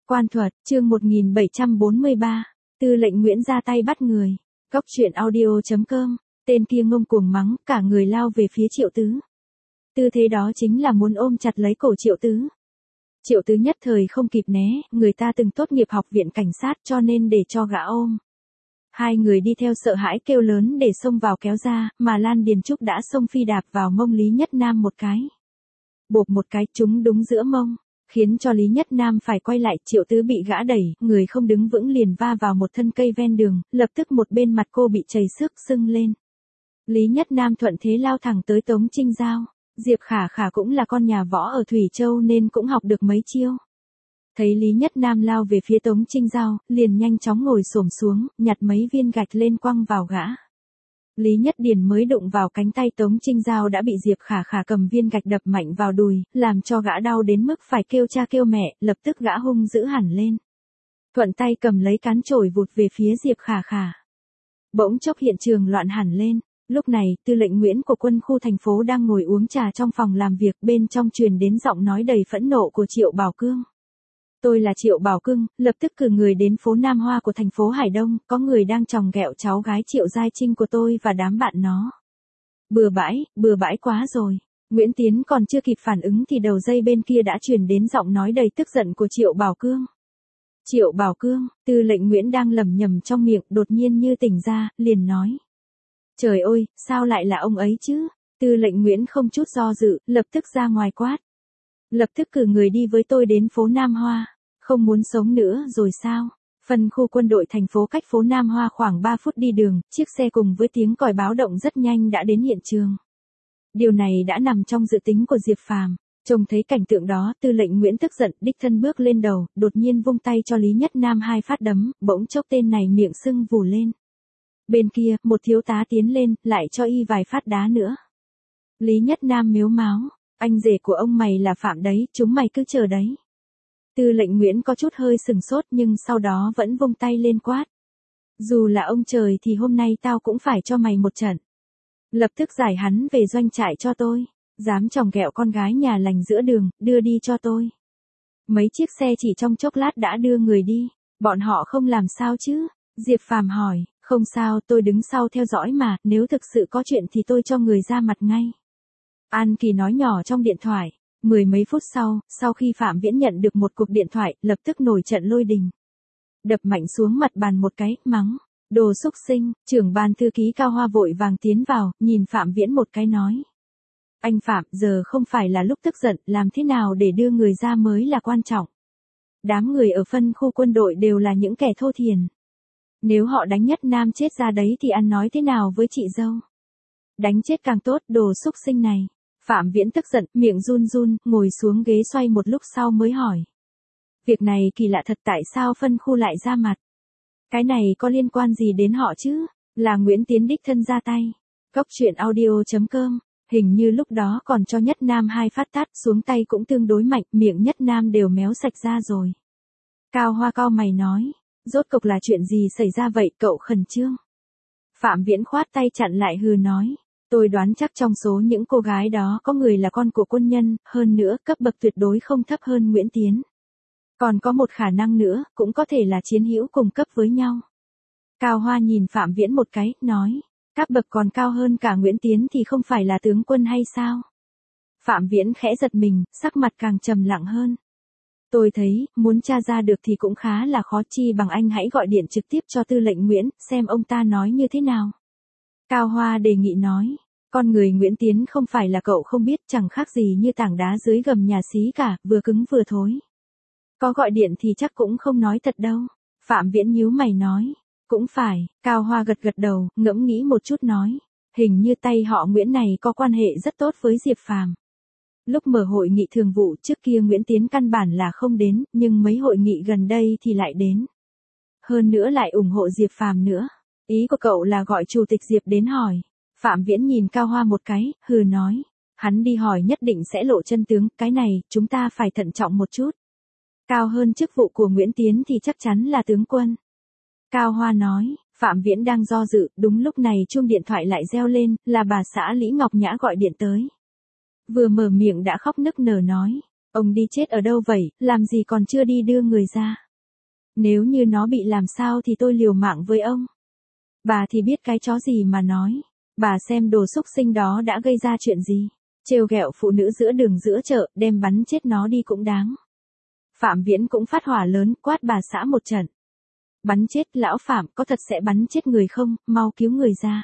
Quan thuật, chương 1743, Tư lệnh Nguyễn ra tay bắt người. Góc truyện audio.com, tên kia ngông cuồng mắng, cả người lao về phía Triệu Tứ. Tư thế đó chính là muốn ôm chặt lấy cổ Triệu Tứ. Triệu Tứ nhất thời không kịp né, người ta từng tốt nghiệp học viện cảnh sát cho nên để cho gã ôm. Hai người đi theo sợ hãi kêu lớn để xông vào kéo ra, mà Lan Điền Trúc đã xông phi đạp vào mông Lý Nhất Nam một cái. Bộp một cái trúng đúng giữa mông, khiến cho Lý Nhất Nam phải quay lại. Triệu Tứ bị gã đẩy, người không đứng vững liền va vào một thân cây ven đường, lập tức một bên mặt cô bị chảy xước sưng lên. Lý Nhất Nam thuận thế lao thẳng tới Tống Trinh Giao. Diệp Khả Khả cũng là con nhà võ ở Thủy Châu nên cũng học được mấy chiêu. Thấy Lý Nhất Nam lao về phía Tống Trinh Giao, liền nhanh chóng ngồi xổm xuống, nhặt mấy viên gạch lên quăng vào gã. Lý Nhất Điền mới đụng vào cánh tay Tống Trinh Giao đã bị Diệp Khả Khả cầm viên gạch đập mạnh vào đùi, làm cho gã đau đến mức phải kêu cha kêu mẹ, lập tức gã hung dữ hẳn lên. Thuận tay cầm lấy cán chổi vụt về phía Diệp Khả Khả. Bỗng chốc hiện trường loạn hẳn lên. Lúc này, tư lệnh Nguyễn của quân khu thành phố đang ngồi uống trà trong phòng làm việc, bên trong truyền đến giọng nói đầy phẫn nộ của Triệu Bảo Cương. Tôi là Triệu Bảo Cương, lập tức cử người đến phố Nam Hoa của thành phố Hải Đông, có người đang chòng ghẹo cháu gái Triệu Giai Trinh của tôi và đám bạn nó. Bừa bãi quá rồi. Nguyễn Tiến còn chưa kịp phản ứng thì đầu dây bên kia đã truyền đến giọng nói đầy tức giận của Triệu Bảo Cương. Triệu Bảo Cương, tư lệnh Nguyễn đang lẩm nhẩm trong miệng, đột nhiên như tỉnh ra, liền nói. Trời ơi, sao lại là ông ấy chứ? Tư lệnh Nguyễn không chút do dự, lập tức ra ngoài quát. Lập tức cử người đi với tôi đến phố Nam Hoa. Không muốn sống nữa rồi sao? Phân khu quân đội thành phố cách phố Nam Hoa khoảng 3 phút đi đường, chiếc xe cùng với tiếng còi báo động rất nhanh đã đến hiện trường. Điều này đã nằm trong dự tính của Diệp Phàm. Trông thấy cảnh tượng đó, tư lệnh Nguyễn tức giận, đích thân bước lên đầu, đột nhiên vung tay cho Lý Nhất Nam 2 phát đấm, bỗng chốc tên này miệng sưng vù lên. Bên kia, một thiếu tá tiến lên, lại cho y vài phát đá nữa. Lý Nhất Nam mếu máo, anh rể của ông mày là Phạm đấy, chúng mày cứ chờ đấy. Tư lệnh Nguyễn có chút hơi sừng sốt nhưng sau đó vẫn vung tay lên quát. Dù là ông trời thì hôm nay tao cũng phải cho mày một trận. Lập tức giải hắn về doanh trại cho tôi. Dám chòng ghẹo con gái nhà lành giữa đường, đưa đi cho tôi. Mấy chiếc xe chỉ trong chốc lát đã đưa người đi. Bọn họ không làm sao chứ? Diệp Phàm hỏi. Không sao, tôi đứng sau theo dõi mà, nếu thực sự có chuyện thì tôi cho người ra mặt ngay. An Kỳ nói nhỏ trong điện thoại. 10 mấy phút sau khi Phạm Viễn nhận được một cuộc điện thoại, lập tức nổi trận lôi đình. Đập mạnh xuống mặt bàn một cái, mắng. Đồ xúc sinh, trưởng ban thư ký Cao Hoa vội vàng tiến vào, nhìn Phạm Viễn một cái nói. Anh Phạm, giờ không phải là lúc tức giận, làm thế nào để đưa người ra mới là quan trọng. Đám người ở phân khu quân đội đều là những kẻ thô thiển. Nếu họ đánh Nhất Nam chết ra đấy thì ăn nói thế nào với chị dâu? Đánh chết càng tốt, đồ xúc sinh này. Phạm Viễn tức giận, miệng run run, ngồi xuống ghế xoay một lúc sau mới hỏi. Việc này kỳ lạ thật, tại sao phân khu lại ra mặt? Cái này có liên quan gì đến họ chứ? Là Nguyễn Tiến đích thân ra tay. Góc truyện audio.com, hình như lúc đó còn cho Nhất Nam 2 phát tát, xuống tay cũng tương đối mạnh, miệng Nhất Nam đều méo sạch ra rồi. Cao Hoa cau mày nói. Rốt cục là chuyện gì xảy ra vậy, cậu khẩn trương? Phạm Viễn khoát tay chặn lại hừ nói. Tôi đoán chắc trong số những cô gái đó có người là con của quân nhân, hơn nữa cấp bậc tuyệt đối không thấp hơn Nguyễn Tiến. Còn có một khả năng nữa, cũng có thể là chiến hữu cùng cấp với nhau. Cao Hoa nhìn Phạm Viễn một cái, nói. Cấp bậc còn cao hơn cả Nguyễn Tiến thì không phải là tướng quân hay sao? Phạm Viễn khẽ giật mình, sắc mặt càng trầm lặng hơn. Tôi thấy, muốn tra ra được thì cũng khá là khó, chi bằng anh hãy gọi điện trực tiếp cho tư lệnh Nguyễn, xem ông ta nói như thế nào. Cao Hoa đề nghị nói, con người Nguyễn Tiến không phải là cậu không biết, chẳng khác gì như tảng đá dưới gầm nhà xí cả, vừa cứng vừa thối. Có gọi điện thì chắc cũng không nói thật đâu. Phạm Viễn nhíu mày nói, cũng phải. Cao Hoa gật gật đầu, ngẫm nghĩ một chút nói, hình như tay họ Nguyễn này có quan hệ rất tốt với Diệp Phàm. Lúc mở hội nghị thường vụ trước kia Nguyễn Tiến căn bản là không đến, nhưng mấy hội nghị gần đây thì lại đến. Hơn nữa lại ủng hộ Diệp Phàm nữa. Ý của cậu là gọi chủ tịch Diệp đến hỏi. Phạm Viễn nhìn Cao Hoa một cái, hừ nói. Hắn đi hỏi nhất định sẽ lộ chân tướng, cái này, chúng ta phải thận trọng một chút. Cao hơn chức vụ của Nguyễn Tiến thì chắc chắn là tướng quân. Cao Hoa nói, Phạm Viễn đang do dự, đúng lúc này chuông điện thoại lại reo lên, là bà xã Lý Ngọc Nhã gọi điện tới. Vừa mở miệng đã khóc nức nở nói. Ông đi chết ở đâu vậy, làm gì còn chưa đi đưa người ra. Nếu như nó bị làm sao thì tôi liều mạng với ông. Bà thì biết cái chó gì mà nói. Bà xem đồ xúc sinh đó đã gây ra chuyện gì. Trêu ghẹo phụ nữ giữa đường giữa chợ, đem bắn chết nó đi cũng đáng. Phạm Viễn cũng phát hỏa lớn, quát bà xã một trận. Bắn chết, lão Phạm, có thật sẽ bắn chết người không, mau cứu người ra.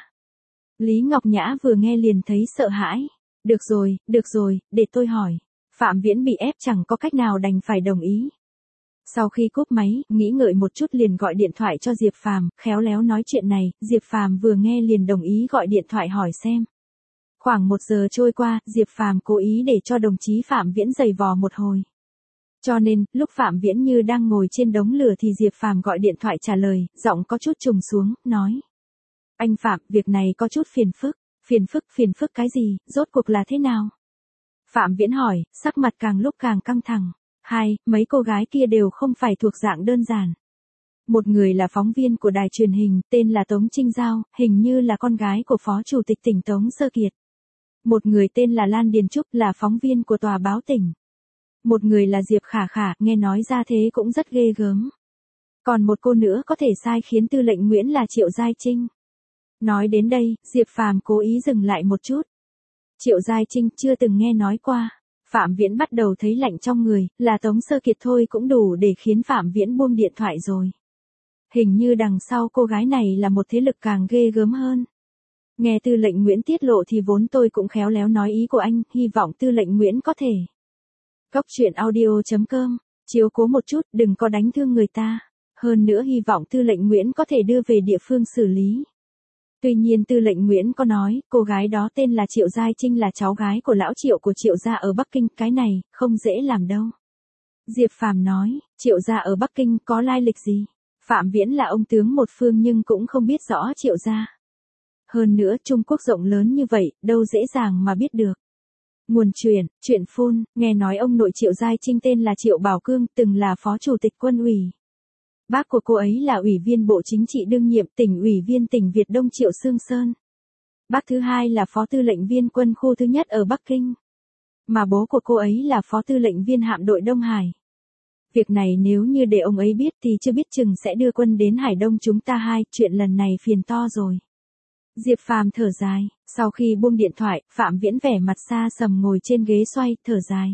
Lý Ngọc Nhã vừa nghe liền thấy sợ hãi. Được rồi, để tôi hỏi. Phạm Viễn bị ép chẳng có cách nào đành phải đồng ý. Sau khi cúp máy, nghĩ ngợi một chút liền gọi điện thoại cho Diệp Phàm, khéo léo nói chuyện này, Diệp Phàm vừa nghe liền đồng ý gọi điện thoại hỏi xem. Khoảng 1 giờ trôi qua, Diệp Phàm cố ý để cho đồng chí Phạm Viễn giày vò một hồi. Cho nên, lúc Phạm Viễn như đang ngồi trên đống lửa thì Diệp Phàm gọi điện thoại trả lời, giọng có chút trùng xuống, nói. Anh Phạm, việc này có chút phiền phức. Phiền phức cái gì, rốt cuộc là thế nào? Phạm Viễn hỏi, sắc mặt càng lúc càng căng thẳng. Mấy cô gái kia đều không phải thuộc dạng đơn giản. Một người là phóng viên của đài truyền hình, tên là Tống Trinh Giao, hình như là con gái của Phó Chủ tịch tỉnh Tống Sơ Kiệt. Một người tên là Lan Điền Trúc, là phóng viên của tòa báo tỉnh. Một người là Diệp Khả Khả, nghe nói ra thế cũng rất ghê gớm. Còn một cô nữa có thể sai khiến tư lệnh Nguyễn là Triệu Giai Trinh. Nói đến đây, Diệp Phàm cố ý dừng lại một chút. Triệu Giai Trinh chưa từng nghe nói qua. Phạm Viễn bắt đầu thấy lạnh trong người, là Tống Sơ Kiệt thôi cũng đủ để khiến Phạm Viễn buông điện thoại rồi. Hình như đằng sau cô gái này là một thế lực càng ghê gớm hơn. Nghe tư lệnh Nguyễn tiết lộ thì vốn tôi cũng khéo léo nói ý của anh, hy vọng tư lệnh Nguyễn có thể. Cóc truyện audio.com, chiếu cố một chút, đừng có đánh thương người ta. Hơn nữa hy vọng tư lệnh Nguyễn có thể đưa về địa phương xử lý. Tuy nhiên tư lệnh Nguyễn có nói, cô gái đó tên là Triệu Giai Trinh, là cháu gái của lão Triệu của Triệu gia ở Bắc Kinh, cái này, không dễ làm đâu. Diệp Phàm nói, Triệu gia ở Bắc Kinh có lai lịch gì? Phạm Viễn là ông tướng một phương nhưng cũng không biết rõ Triệu gia. Hơn nữa Trung Quốc rộng lớn như vậy, đâu dễ dàng mà biết được. Nguồn chuyện phun, nghe nói ông nội Triệu Giai Trinh tên là Triệu Bảo Cương, từng là phó chủ tịch quân ủy. Bác của cô ấy là ủy viên Bộ Chính trị đương nhiệm, tỉnh ủy viên tỉnh Việt Đông Triệu Sương Sơn. Bác thứ hai là phó tư lệnh viên quân khu thứ nhất ở Bắc Kinh. Mà bố của cô ấy là phó tư lệnh viên hạm đội Đông Hải. Việc này nếu như để ông ấy biết thì chưa biết chừng sẽ đưa quân đến Hải Đông chúng ta. Chuyện lần này phiền to rồi. Diệp Phàm thở dài, sau khi buông điện thoại, Phạm Viễn vẻ mặt xa sầm ngồi trên ghế xoay, thở dài.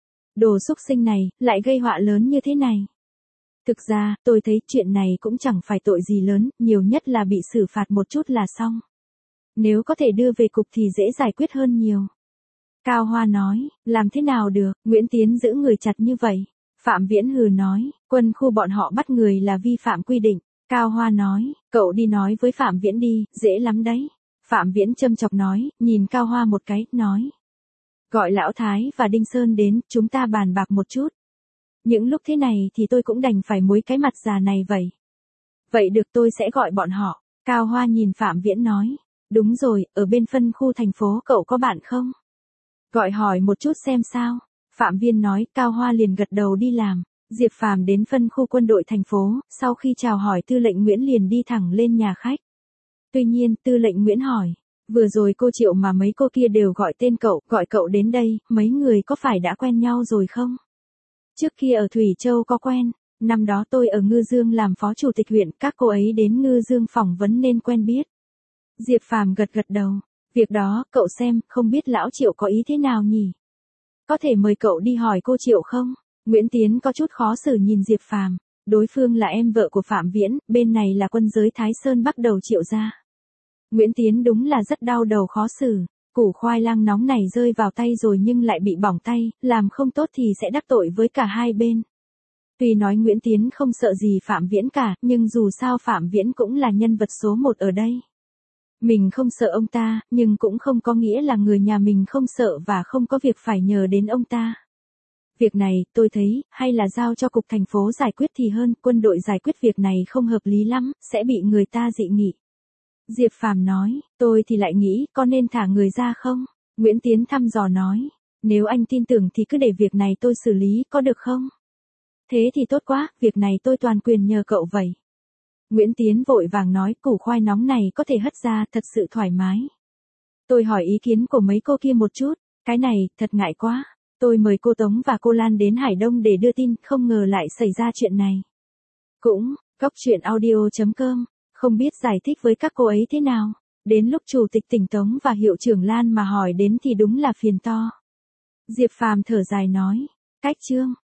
Đồ xúc sinh này, lại gây họa lớn như thế này. Thực ra, tôi thấy chuyện này cũng chẳng phải tội gì lớn, nhiều nhất là bị xử phạt một chút là xong. Nếu có thể đưa về cục thì dễ giải quyết hơn nhiều. Cao Hoa nói, làm thế nào được, Nguyễn Tiến giữ người chặt như vậy. Phạm Viễn hừ nói, quân khu bọn họ bắt người là vi phạm quy định. Cao Hoa nói, cậu đi nói với Phạm Viễn đi, dễ lắm đấy. Phạm Viễn châm chọc nói, nhìn Cao Hoa một cái, nói. Gọi Lão Thái và Đinh Sơn đến, chúng ta bàn bạc một chút. Những lúc thế này thì tôi cũng đành phải muối cái mặt già này vậy. Vậy được, tôi sẽ gọi bọn họ. Cao Hoa nhìn Phạm Viễn nói. Đúng rồi, ở bên phân khu thành phố cậu có bạn không? Gọi hỏi một chút xem sao. Phạm Viễn nói, Cao Hoa liền gật đầu đi làm. Diệp Phàm đến phân khu quân đội thành phố, sau khi chào hỏi tư lệnh Nguyễn liền đi thẳng lên nhà khách. Tuy nhiên, tư lệnh Nguyễn hỏi. Vừa rồi cô Triệu mà mấy cô kia đều gọi tên cậu, gọi cậu đến đây, mấy người có phải đã quen nhau rồi không? Trước kia ở Thủy Châu có quen, năm đó tôi ở Ngư Dương làm phó chủ tịch huyện, các cô ấy đến Ngư Dương phỏng vấn nên quen biết. Diệp Phàm gật đầu, việc đó, cậu xem, không biết lão Triệu có ý thế nào nhỉ? Có thể mời cậu đi hỏi cô Triệu không? Nguyễn Tiến có chút khó xử nhìn Diệp Phàm, đối phương là em vợ của Phạm Viễn, bên này là quân giới Thái Sơn bắt đầu Triệu gia. Nguyễn Tiến đúng là rất đau đầu khó xử. Củ khoai lang nóng này rơi vào tay rồi nhưng lại bị bỏng tay, làm không tốt thì sẽ đắc tội với cả hai bên. Tuy nói Nguyễn Tiến không sợ gì Phạm Viễn cả, nhưng dù sao Phạm Viễn cũng là nhân vật số 1 ở đây. Mình không sợ ông ta, nhưng cũng không có nghĩa là người nhà mình không sợ và không có việc phải nhờ đến ông ta. Việc này, tôi thấy, hay là giao cho cục thành phố giải quyết thì hơn, quân đội giải quyết việc này không hợp lý lắm, sẽ bị người ta dị nghị. Diệp Phàm nói, tôi thì lại nghĩ, có nên thả người ra không? Nguyễn Tiến thăm dò nói, nếu anh tin tưởng thì cứ để việc này tôi xử lý, có được không? Thế thì tốt quá, việc này tôi toàn quyền nhờ cậu vậy. Nguyễn Tiến vội vàng nói, củ khoai nóng này có thể hất ra, thật sự thoải mái. Tôi hỏi ý kiến của mấy cô kia một chút, cái này, thật ngại quá. Tôi mời cô Tống và cô Lan đến Hải Đông để đưa tin, không ngờ lại xảy ra chuyện này. Cũng, Cóc truyện audio.com, không biết giải thích với các cô ấy thế nào. Đến lúc chủ tịch tỉnh Tống và hiệu trưởng Lan mà hỏi đến thì đúng là phiền to. Diệp Phàm thở dài nói, cách chương.